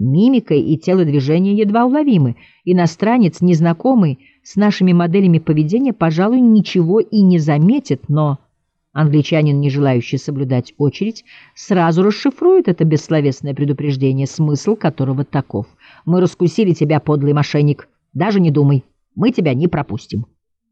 Мимика и телодвижения едва уловимы. Иностранец, незнакомый с нашими моделями поведения, пожалуй, ничего и не заметит, но англичанин, не желающий соблюдать очередь, сразу расшифрует это бессловесное предупреждение, смысл которого таков: «Мы раскусили тебя, подлый мошенник. Даже не думай, мы тебя не пропустим».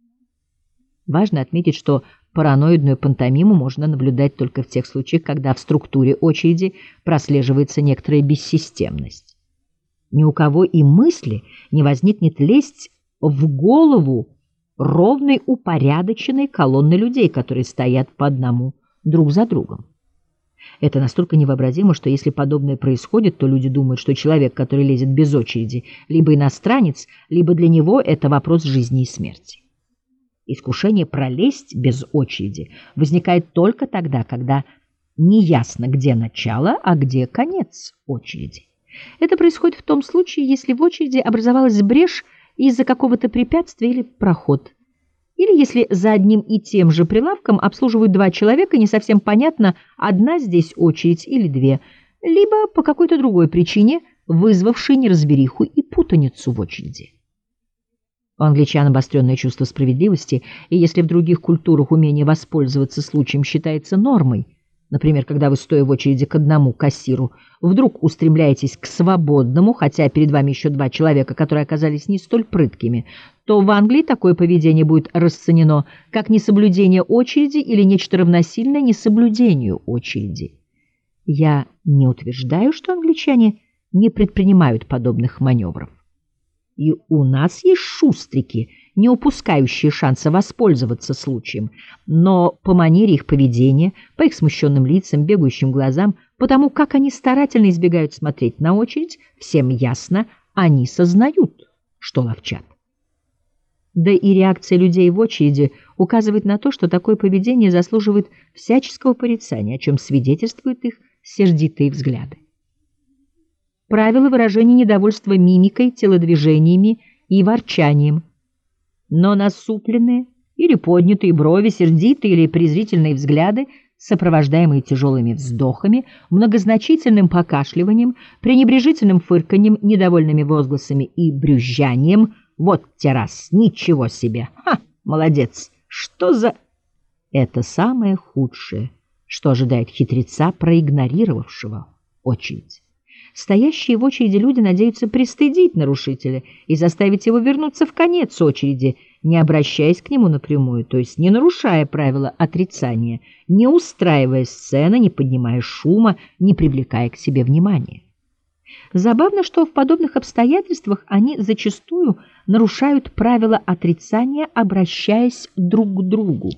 Важно отметить, что параноидную пантомиму можно наблюдать только в тех случаях, когда в структуре очереди прослеживается некоторая бессистемность. Ни у кого и мысли не возникнет лезть в голову ровной упорядоченной колонны людей, которые стоят по одному друг за другом. Это настолько невообразимо, что если подобное происходит, то люди думают, что человек, который лезет без очереди, либо иностранец, либо для него это вопрос жизни и смерти. Искушение пролезть без очереди возникает только тогда, когда неясно, где начало, а где конец очереди. Это происходит в том случае, если в очереди образовалась брешь из-за какого-то препятствия или проход, или если за одним и тем же прилавком обслуживают два человека, не совсем понятно, одна здесь очередь или две, либо по какой-то другой причине, вызвавшей неразбериху и путаницу в очереди. У англичан обостренное чувство справедливости, и если в других культурах умение воспользоваться случаем считается нормой, например, когда вы, стоя в очереди к одному кассиру, вдруг устремляетесь к свободному, хотя перед вами еще два человека, которые оказались не столь прыткими, то в Англии такое поведение будет расценено как несоблюдение очереди или нечто равносильное несоблюдению очереди. Я не утверждаю, что англичане не предпринимают подобных маневров. И у нас есть шустрики, не упускающие шанса воспользоваться случаем, но по манере их поведения, по их смущенным лицам, бегающим глазам, потому как они старательно избегают смотреть на очередь, всем ясно, они сознают, что ловчат. Да и реакция людей в очереди указывает на то, что такое поведение заслуживает всяческого порицания, о чем свидетельствуют их сердитые взгляды. Правило выражения недовольства мимикой, телодвижениями и ворчанием. Но насупленные или поднятые брови, сердитые или презрительные взгляды, сопровождаемые тяжелыми вздохами, многозначительным покашливанием, пренебрежительным фырканьем, недовольными возгласами и брюзжанием. Вот те раз, ничего себе! Ха, молодец! Что за... Это самое худшее, что ожидает хитреца, проигнорировавшего очередь. Стоящие в очереди люди надеются пристыдить нарушителя и заставить его вернуться в конец очереди, не обращаясь к нему напрямую, то есть не нарушая правила отрицания, не устраивая сцены, не поднимая шума, не привлекая к себе внимания. Забавно, что в подобных обстоятельствах они зачастую нарушают правила отрицания, обращаясь друг к другу.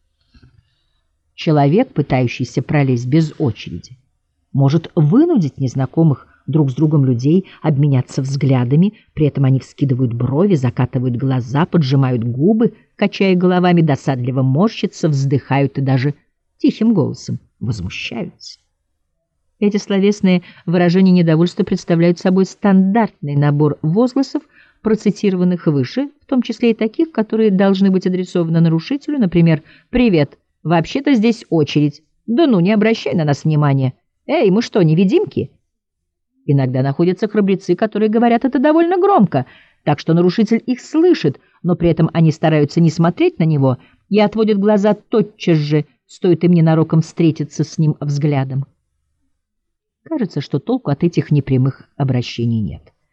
Человек, пытающийся пролезть без очереди, может вынудить незнакомых друг с другом людей обменяться взглядами, при этом они вскидывают брови, закатывают глаза, поджимают губы, качая головами, досадливо морщатся, вздыхают и даже тихим голосом возмущаются. Эти словесные выражения недовольства представляют собой стандартный набор возгласов, процитированных выше, в том числе и таких, которые должны быть адресованы нарушителю, например, «Привет, вообще-то здесь очередь. Да ну, не обращай на нас внимания. Эй, мы что, невидимки?» Иногда находятся храбрецы, которые говорят это довольно громко, так что нарушитель их слышит, но при этом они стараются не смотреть на него и отводят глаза тотчас же, стоит им ненароком встретиться с ним взглядом. Кажется, что толку от этих непрямых обращений нет.